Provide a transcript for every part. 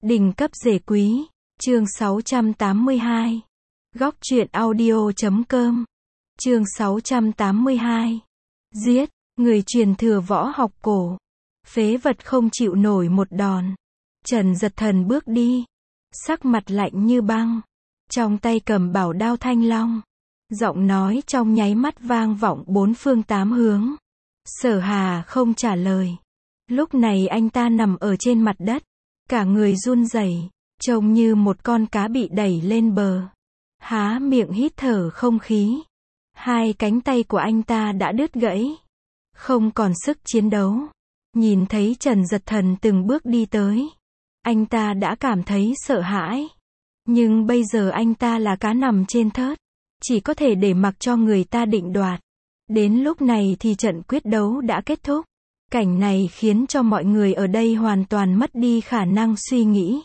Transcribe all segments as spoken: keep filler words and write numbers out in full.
Đỉnh cấp rể quý, chương sáu trăm tám mươi hai. Góc truyện audio chấm com. Chương sáu trăm tám mươi hai. Giết, người truyền thừa võ học cổ. Phế vật không chịu nổi một đòn. Trần Dật Thần bước đi, sắc mặt lạnh như băng, trong tay cầm bảo đao thanh long. Giọng nói trong nháy mắt vang vọng bốn phương tám hướng. Sở Hà không trả lời. Lúc này anh ta nằm ở trên mặt đất, cả người run rẩy, trông như một con cá bị đẩy lên bờ. Há miệng hít thở không khí. Hai cánh tay của anh ta đã đứt gãy, không còn sức chiến đấu. Nhìn thấy Trần Dật Thần từng bước đi tới, anh ta đã cảm thấy sợ hãi. Nhưng bây giờ anh ta là cá nằm trên thớt, chỉ có thể để mặc cho người ta định đoạt. Đến lúc này thì trận quyết đấu đã kết thúc. Cảnh này khiến cho mọi người ở đây hoàn toàn mất đi khả năng suy nghĩ.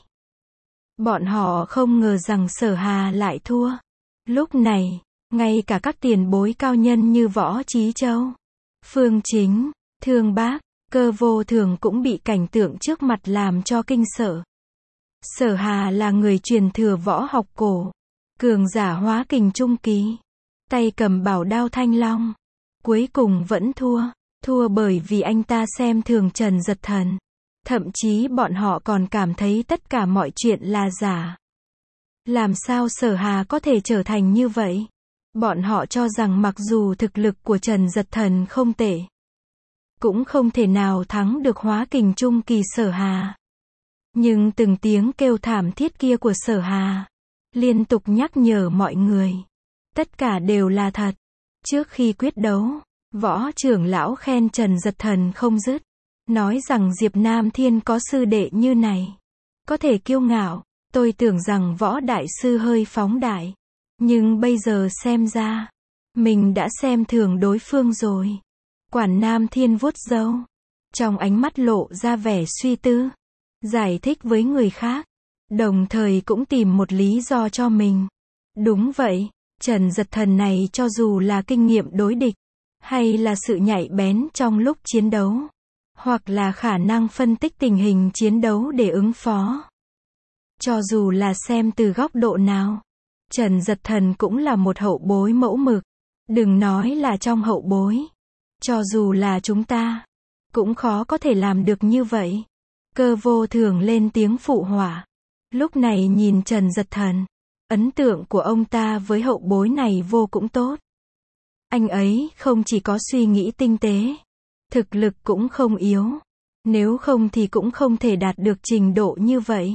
Bọn họ không ngờ rằng Sở Hà lại thua. Lúc này, ngay cả các tiền bối cao nhân như Võ Chí Châu, Phương Chính, Thương Bác, Cơ Vô Thường cũng bị cảnh tượng trước mặt làm cho kinh sợ. Sở Hà là người truyền thừa võ học cổ, cường giả hóa kình trung kỳ, tay cầm bảo đao thanh long, cuối cùng vẫn thua. Thua bởi vì anh ta xem thường Trần Dật Thần. Thậm chí bọn họ còn cảm thấy tất cả mọi chuyện là giả. Làm sao Sở Hà có thể trở thành như vậy? Bọn họ cho rằng mặc dù thực lực của Trần Dật Thần không tệ, cũng không thể nào thắng được hóa kình trung kỳ Sở Hà. Nhưng từng tiếng kêu thảm thiết kia của Sở Hà liên tục nhắc nhở mọi người, tất cả đều là thật. Trước khi quyết đấu, Võ trưởng lão khen Trần Dật Thần không dứt, nói rằng Diệp Nam Thiên có sư đệ như này, có thể kiêu ngạo. Tôi tưởng rằng Võ đại sư hơi phóng đại, nhưng bây giờ xem ra, mình đã xem thường đối phương rồi. Quản Nam Thiên vuốt râu, trong ánh mắt lộ ra vẻ suy tư, giải thích với người khác, đồng thời cũng tìm một lý do cho mình. Đúng vậy, Trần Dật Thần này cho dù là kinh nghiệm đối địch, hay là sự nhạy bén trong lúc chiến đấu, hoặc là khả năng phân tích tình hình chiến đấu để ứng phó. Cho dù là xem từ góc độ nào, Trần Dật Thần cũng là một hậu bối mẫu mực. Đừng nói là trong hậu bối, cho dù là chúng ta, cũng khó có thể làm được như vậy. Cơ Vô Thường lên tiếng phụ họa. Lúc này nhìn Trần Dật Thần, ấn tượng của ông ta với hậu bối này vô cũng tốt. Anh ấy không chỉ có suy nghĩ tinh tế, thực lực cũng không yếu. Nếu không thì cũng không thể đạt được trình độ như vậy.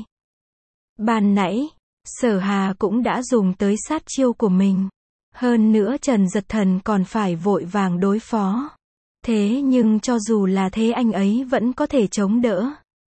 Ban nãy, Sở Hà cũng đã dùng tới sát chiêu của mình. Hơn nữa Trần Dật Thần còn phải vội vàng đối phó. Thế nhưng cho dù là thế anh ấy vẫn có thể chống đỡ.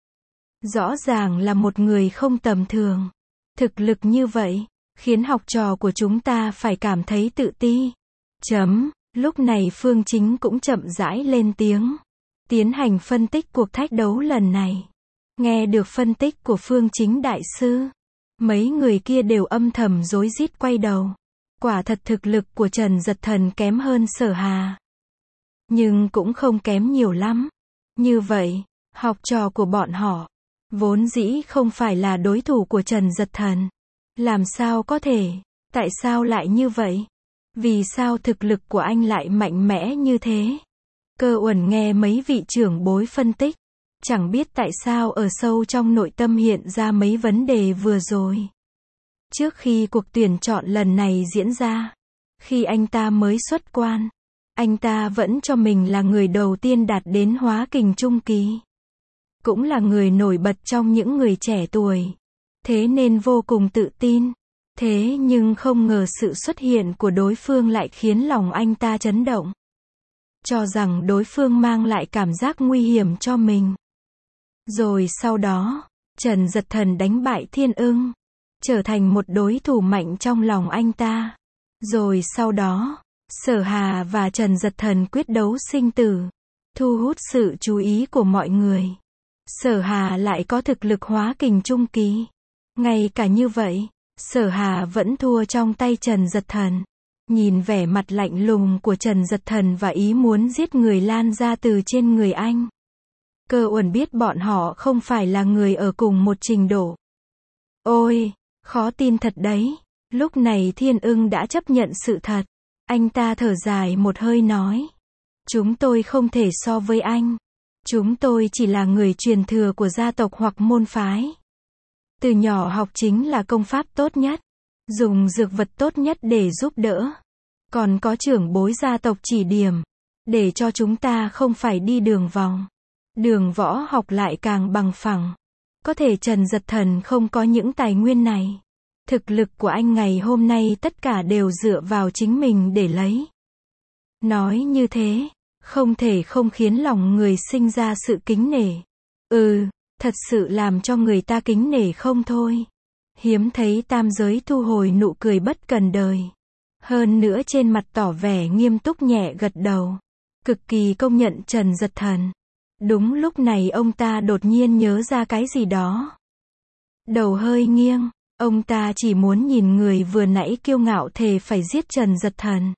Rõ ràng là một người không tầm thường. Thực lực như vậy, khiến học trò của chúng ta phải cảm thấy tự ti. Chấm, lúc này Phương Chính cũng chậm rãi lên tiếng, tiến hành phân tích cuộc thách đấu lần này. Nghe được phân tích của Phương Chính đại sư, mấy người kia đều âm thầm rối rít quay đầu. Quả thật thực lực của Trần Dật Thần kém hơn Sở Hà, nhưng cũng không kém nhiều lắm. Như vậy, học trò của bọn họ vốn dĩ không phải là đối thủ của Trần Dật Thần. Làm sao có thể? Tại sao lại như vậy? Vì sao thực lực của anh lại mạnh mẽ như thế? Cơ Uẩn nghe mấy vị trưởng bối phân tích, chẳng biết tại sao ở sâu trong nội tâm hiện ra mấy vấn đề vừa rồi. Trước khi cuộc tuyển chọn lần này diễn ra, khi anh ta mới xuất quan, anh ta vẫn cho mình là người đầu tiên đạt đến hóa kình trung kỳ, cũng là người nổi bật trong những người trẻ tuổi, thế nên vô cùng tự tin. Thế nhưng không ngờ sự xuất hiện của đối phương lại khiến lòng anh ta chấn động, cho rằng đối phương mang lại cảm giác nguy hiểm cho mình. Rồi sau đó, Trần Dật Thần đánh bại Thiên Ưng, trở thành một đối thủ mạnh trong lòng anh ta. Rồi sau đó, Sở Hà và Trần Dật Thần quyết đấu sinh tử, thu hút sự chú ý của mọi người. Sở Hà lại có thực lực hóa kình trung kỳ. Ngay cả như vậy, Sở Hà vẫn thua trong tay Trần Dật Thần. Nhìn vẻ mặt lạnh lùng của Trần Dật Thần và ý muốn giết người lan ra từ trên người anh, Cơ Uẩn biết bọn họ không phải là người ở cùng một trình độ. Ôi, khó tin thật đấy. Lúc này Thiên Ưng đã chấp nhận sự thật. Anh ta thở dài một hơi nói. Chúng tôi không thể so với anh. Chúng tôi chỉ là người truyền thừa của gia tộc hoặc môn phái. Từ nhỏ học chính là công pháp tốt nhất. Dùng dược vật tốt nhất để giúp đỡ. Còn có trưởng bối gia tộc chỉ điểm. Để cho chúng ta không phải đi đường vòng. Đường võ học lại càng bằng phẳng. Có thể Trần Giật Thần không có những tài nguyên này. Thực lực của anh ngày hôm nay tất cả đều dựa vào chính mình để lấy. Nói như thế, không thể không khiến lòng người sinh ra sự kính nể. Ừ, thật sự làm cho người ta kính nể không thôi. Hiếm thấy tam giới thu hồi nụ cười bất cần đời. Hơn nữa trên mặt tỏ vẻ nghiêm túc nhẹ gật đầu. Cực kỳ công nhận Trần Giật Thần. Đúng lúc này ông ta đột nhiên nhớ ra cái gì đó. Đầu hơi nghiêng, ông ta chỉ muốn nhìn người vừa nãy kiêu ngạo thề phải giết Trần Giật Thần.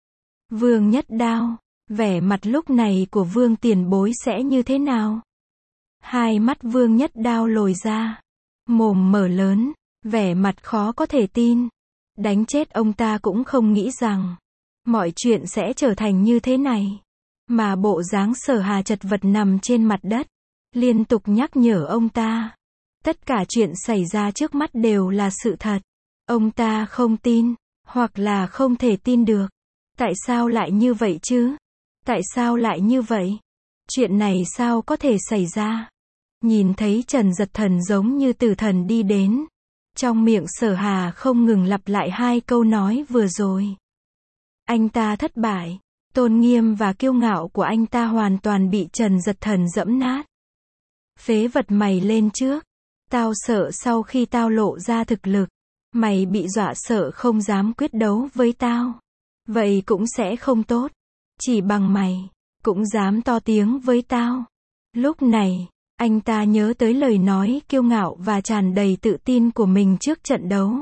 Vương Nhất Đao, vẻ mặt lúc này của Vương tiền bối sẽ như thế nào? Hai mắt Vương Nhất Đao lồi ra, mồm mở lớn, vẻ mặt khó có thể tin. Đánh chết ông ta cũng không nghĩ rằng mọi chuyện sẽ trở thành như thế này. Mà bộ dáng Sở Hà chật vật nằm trên mặt đất, liên tục nhắc nhở ông ta. Tất cả chuyện xảy ra trước mắt đều là sự thật. Ông ta không tin, hoặc là không thể tin được. Tại sao lại như vậy chứ? Tại sao lại như vậy? Chuyện này sao có thể xảy ra? Nhìn thấy Trần Giật Thần giống như tử thần đi đến. Trong miệng Sở Hà không ngừng lặp lại hai câu nói vừa rồi. Anh ta thất bại. Tôn nghiêm và kiêu ngạo của anh ta hoàn toàn bị Trần Giật Thần dẫm nát. Phế vật, mày lên trước. Tao sợ sau khi tao lộ ra thực lực, mày bị dọa sợ không dám quyết đấu với tao. Vậy cũng sẽ không tốt. Chỉ bằng mày, cũng dám to tiếng với tao. Lúc này, anh ta nhớ tới lời nói kiêu ngạo và tràn đầy tự tin của mình trước trận đấu.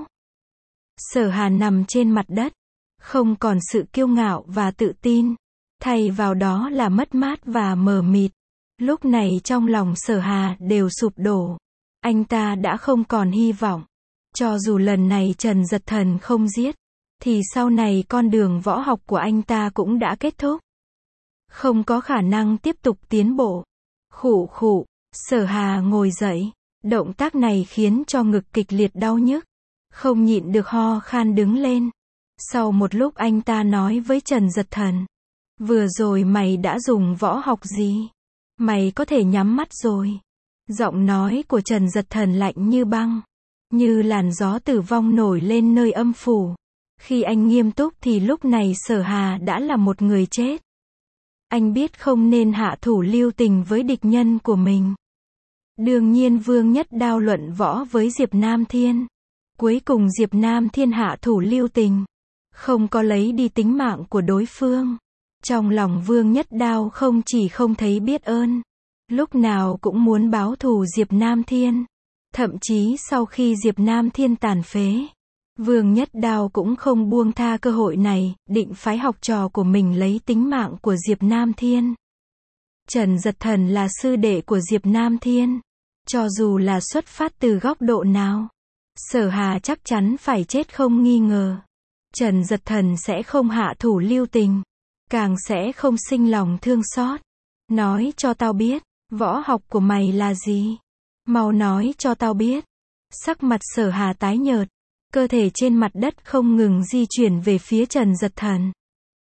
Sở Hà nằm trên mặt đất. Không còn sự kiêu ngạo và tự tin. Thay vào đó là mất mát và mờ mịt. Lúc này trong lòng Sở Hà đều sụp đổ. Anh ta đã không còn hy vọng. Cho dù lần này Trần Giật Thần không giết, thì sau này con đường võ học của anh ta cũng đã kết thúc. Không có khả năng tiếp tục tiến bộ. Khụ khụ, Sở Hà ngồi dậy. Động tác này khiến cho ngực kịch liệt đau nhức. Không nhịn được ho khan đứng lên. Sau một lúc anh ta nói với Trần Giật Thần. Vừa rồi mày đã dùng võ học gì? Mày có thể nhắm mắt rồi. Giọng nói của Trần Giật Thần lạnh như băng. Như làn gió tử vong nổi lên nơi âm phủ. Khi anh nghiêm túc thì lúc này Sở Hà đã là một người chết. Anh biết không nên hạ thủ lưu tình với địch nhân của mình. Đương nhiên Vương Nhất Đao luận võ với Diệp Nam Thiên. Cuối cùng Diệp Nam Thiên hạ thủ lưu tình. Không có lấy đi tính mạng của đối phương. Trong lòng Vương Nhất Đao không chỉ không thấy biết ơn. Lúc nào cũng muốn báo thù Diệp Nam Thiên. Thậm chí sau khi Diệp Nam Thiên tàn phế, Vương Nhất Đao cũng không buông tha cơ hội này, định phái học trò của mình lấy tính mạng của Diệp Nam Thiên. Trần Giật Thần là sư đệ của Diệp Nam Thiên. Cho dù là xuất phát từ góc độ nào, Sở Hà chắc chắn phải chết không nghi ngờ. Trần Giật Thần sẽ không hạ thủ lưu tình, càng sẽ không sinh lòng thương xót. Nói cho tao biết, võ học của mày là gì? Mau nói cho tao biết. Sắc mặt Sở Hà tái nhợt, cơ thể trên mặt đất không ngừng di chuyển về phía Trần Giật Thần.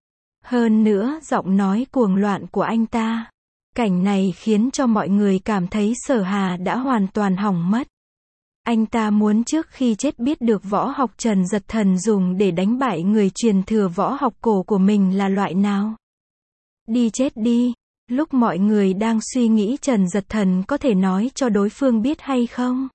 Hơn nữa, giọng nói cuồng loạn của anh ta. Cảnh này khiến cho mọi người cảm thấy Sở Hà đã hoàn toàn hỏng mất. Anh ta muốn trước khi chết biết được võ học Trần Giật Thần dùng để đánh bại người truyền thừa võ học cổ của mình là loại nào. Đi chết đi. Lúc mọi người đang suy nghĩ Trần Giật Thần có thể nói cho đối phương biết hay không,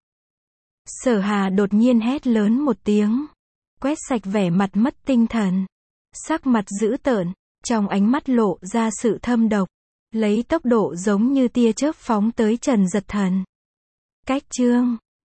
Sở Hà đột nhiên hét lớn một tiếng, quét sạch vẻ mặt mất tinh thần. Sắc mặt dữ tợn, trong ánh mắt lộ ra sự thâm độc, lấy tốc độ giống như tia chớp phóng tới Trần Giật Thần. Cách chương